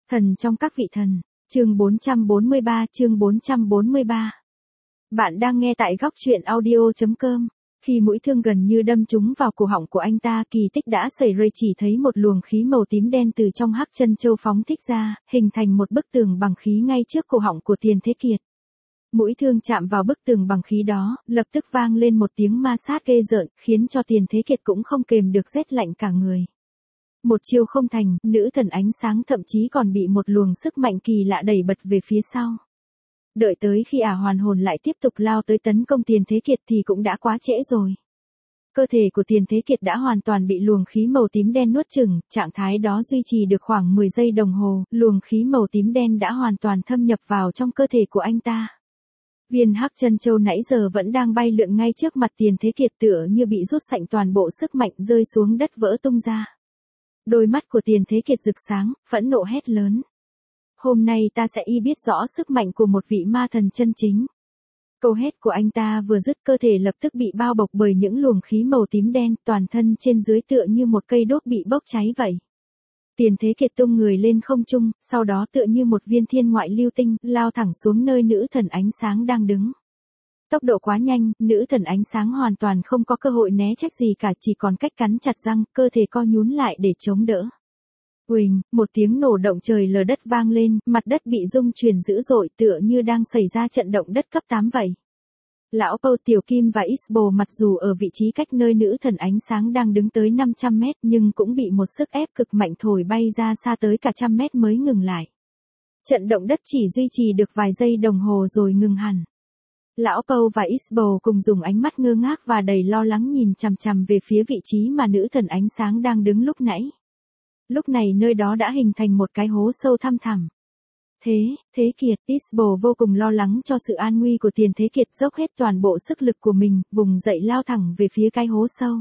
Thần trong các vị thần, chương 443. Bạn đang nghe tại góc truyện audio.com. Khi mũi thương gần như đâm trúng vào cổ họng của anh ta, kỳ tích đã xảy ra, chỉ thấy một luồng khí màu tím đen từ trong hắc chân châu phóng thích ra, hình thành một bức tường bằng khí ngay trước cổ họng của Tiền Thế Kiệt. Mũi thương chạm vào bức tường bằng khí đó, lập tức vang lên một tiếng ma sát ghê rợn, khiến cho Tiền Thế Kiệt cũng không kềm được rét lạnh cả người. Một chiêu không thành, nữ thần ánh sáng thậm chí còn bị một luồng sức mạnh kỳ lạ đẩy bật về phía sau. Đợi tới khi hoàn hồn lại tiếp tục lao tới tấn công Tiền Thế Kiệt thì cũng đã quá trễ rồi. Cơ thể của Tiền Thế Kiệt đã hoàn toàn bị luồng khí màu tím đen nuốt chửng, trạng thái đó duy trì được khoảng 10 giây đồng hồ, luồng khí màu tím đen đã hoàn toàn thâm nhập vào trong cơ thể của anh ta. Viên hắc chân châu nãy giờ vẫn đang bay lượn ngay trước mặt Tiền Thế Kiệt tựa như bị rút sạch toàn bộ sức mạnh rơi xuống đất vỡ tung ra. Đôi mắt của Tiền Thế Kiệt rực sáng, phẫn nộ hét lớn. Hôm nay ta sẽ biết rõ sức mạnh của một vị ma thần chân chính. Câu hét của anh ta vừa dứt, cơ thể lập tức bị bao bọc bởi những luồng khí màu tím đen, toàn thân trên dưới tựa như một cây đốt bị bốc cháy vậy. Tiền Thế Kiệt tung người lên không trung, sau đó tựa như một viên thiên ngoại lưu tinh, lao thẳng xuống nơi nữ thần ánh sáng đang đứng. Tốc độ quá nhanh, nữ thần ánh sáng hoàn toàn không có cơ hội né tránh gì cả, chỉ còn cách cắn chặt răng, cơ thể co nhún lại để chống đỡ. Huỳnh, một tiếng nổ động trời lở đất vang lên, mặt đất bị rung chuyển dữ dội tựa như đang xảy ra trận động đất cấp 8 vậy. Lão Pâu, Tiểu Kim và Isbo mặc dù ở vị trí cách nơi nữ thần ánh sáng đang đứng tới 500 mét nhưng cũng bị một sức ép cực mạnh thổi bay ra xa tới cả 100 mét mới ngừng lại. Trận động đất chỉ duy trì được vài giây đồng hồ rồi ngừng hẳn. Lão Pâu và Isbo cùng dùng ánh mắt ngơ ngác và đầy lo lắng nhìn chằm chằm về phía vị trí mà nữ thần ánh sáng đang đứng lúc nãy. Lúc này nơi đó đã hình thành một cái hố sâu thăm thẳm. Thế Kiệt, Isbo vô cùng lo lắng cho sự an nguy của Tiền Thế Kiệt, dốc hết toàn bộ sức lực của mình, vùng dậy lao thẳng về phía cái hố sâu.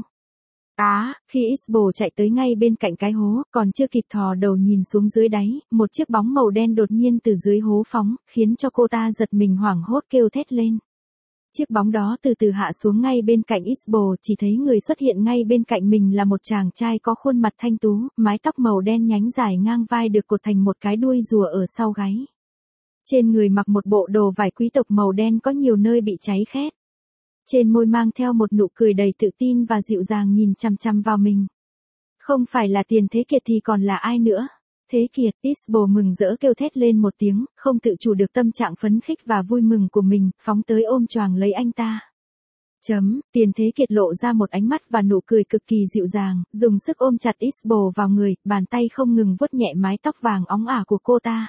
Khi Isbo chạy tới ngay bên cạnh cái hố, còn chưa kịp thò đầu nhìn xuống dưới đáy, một chiếc bóng màu đen đột nhiên từ dưới hố phóng, khiến cho cô ta giật mình hoảng hốt kêu thét lên. Chiếc bóng đó từ từ hạ xuống ngay bên cạnh Isbo, chỉ thấy người xuất hiện ngay bên cạnh mình là một chàng trai có khuôn mặt thanh tú, mái tóc màu đen nhánh dài ngang vai được cột thành một cái đuôi rùa ở sau gáy. Trên người mặc một bộ đồ vải quý tộc màu đen có nhiều nơi bị cháy khét. Trên môi mang theo một nụ cười đầy tự tin và dịu dàng nhìn chằm chằm vào mình. Không phải là Tiền Thế Kiệt thì còn là ai nữa? Thế Kiệt, Isbo mừng rỡ kêu thét lên một tiếng, không tự chủ được tâm trạng phấn khích và vui mừng của mình, phóng tới ôm choàng lấy anh ta. Tiền Thế Kiệt lộ ra một ánh mắt và nụ cười cực kỳ dịu dàng, dùng sức ôm chặt Isbo vào người, bàn tay không ngừng vuốt nhẹ mái tóc vàng óng ả của cô ta.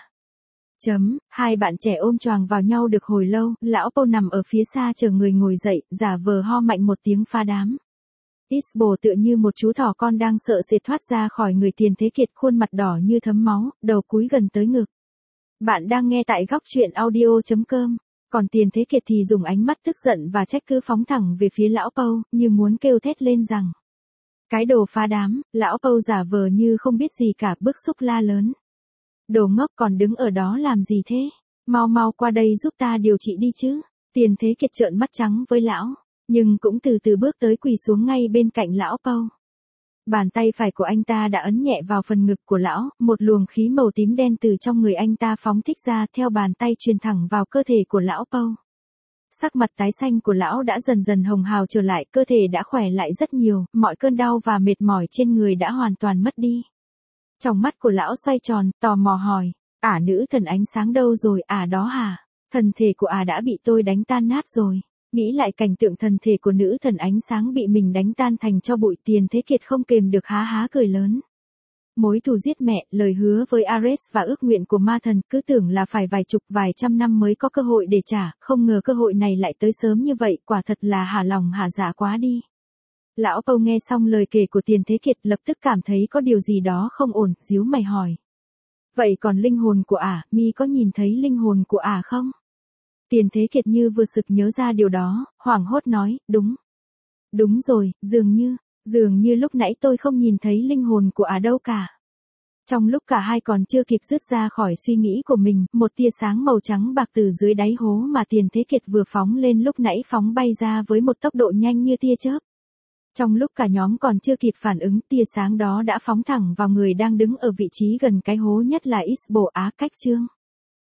Hai bạn trẻ ôm choàng vào nhau được hồi lâu, lão Pâu nằm ở phía xa chờ người ngồi dậy, giả vờ ho mạnh một tiếng phá đám. Isbo tựa như một chú thỏ con đang sợ sẽ thoát ra khỏi người Tiền Thế Kiệt, khuôn mặt đỏ như thấm máu, đầu cúi gần tới ngực. Bạn đang nghe tại góc truyện audio.com. Còn Tiền Thế Kiệt thì dùng ánh mắt tức giận và trách cứ phóng thẳng về phía lão Pâu, như muốn kêu thét lên rằng. Cái đồ phá đám, lão Pâu giả vờ như không biết gì cả, bức xúc la lớn. Đồ ngốc, còn đứng ở đó làm gì thế? Mau qua đây giúp ta điều trị đi chứ. Tiền Thế Kiệt trợn mắt trắng với lão, nhưng cũng từ từ bước tới quỳ xuống ngay bên cạnh lão Pâu. Bàn tay phải của anh ta đã ấn nhẹ vào phần ngực của lão, một luồng khí màu tím đen từ trong người anh ta phóng thích ra, theo bàn tay truyền thẳng vào cơ thể của lão Pâu. Sắc mặt tái xanh của lão đã dần dần hồng hào trở lại, cơ thể đã khỏe lại rất nhiều, mọi cơn đau và mệt mỏi trên người đã hoàn toàn mất đi. Trong mắt của lão xoay tròn, tò mò hỏi, nữ thần ánh sáng đâu rồi, đó hả? Thần thể của đã bị tôi đánh tan nát rồi. Nghĩ lại cảnh tượng thần thể của nữ thần ánh sáng bị mình đánh tan thành tro bụi, Tiền Thế Kiệt không kềm được há cười lớn. Mối thù giết mẹ, lời hứa với Ares và ước nguyện của ma thần, cứ tưởng là phải vài trăm năm mới có cơ hội để trả, không ngờ cơ hội này lại tới sớm như vậy, quả thật là hả lòng hả dạ quá đi. Lão Pâu nghe xong lời kể của Tiền Thế Kiệt lập tức cảm thấy có điều gì đó không ổn, díu mày hỏi. Vậy còn linh hồn của mi có nhìn thấy linh hồn của không? Tiền Thế Kiệt như vừa sực nhớ ra điều đó, hoảng hốt nói, đúng rồi, dường như lúc nãy tôi không nhìn thấy linh hồn của đâu cả. Trong lúc cả hai còn chưa kịp dứt ra khỏi suy nghĩ của mình, một tia sáng màu trắng bạc từ dưới đáy hố mà Tiền Thế Kiệt vừa phóng lên lúc nãy phóng bay ra với một tốc độ nhanh như tia chớp. Trong lúc cả nhóm còn chưa kịp phản ứng, tia sáng đó đã phóng thẳng vào người đang đứng ở vị trí gần cái hố nhất là X Bộ Á Cách Trương.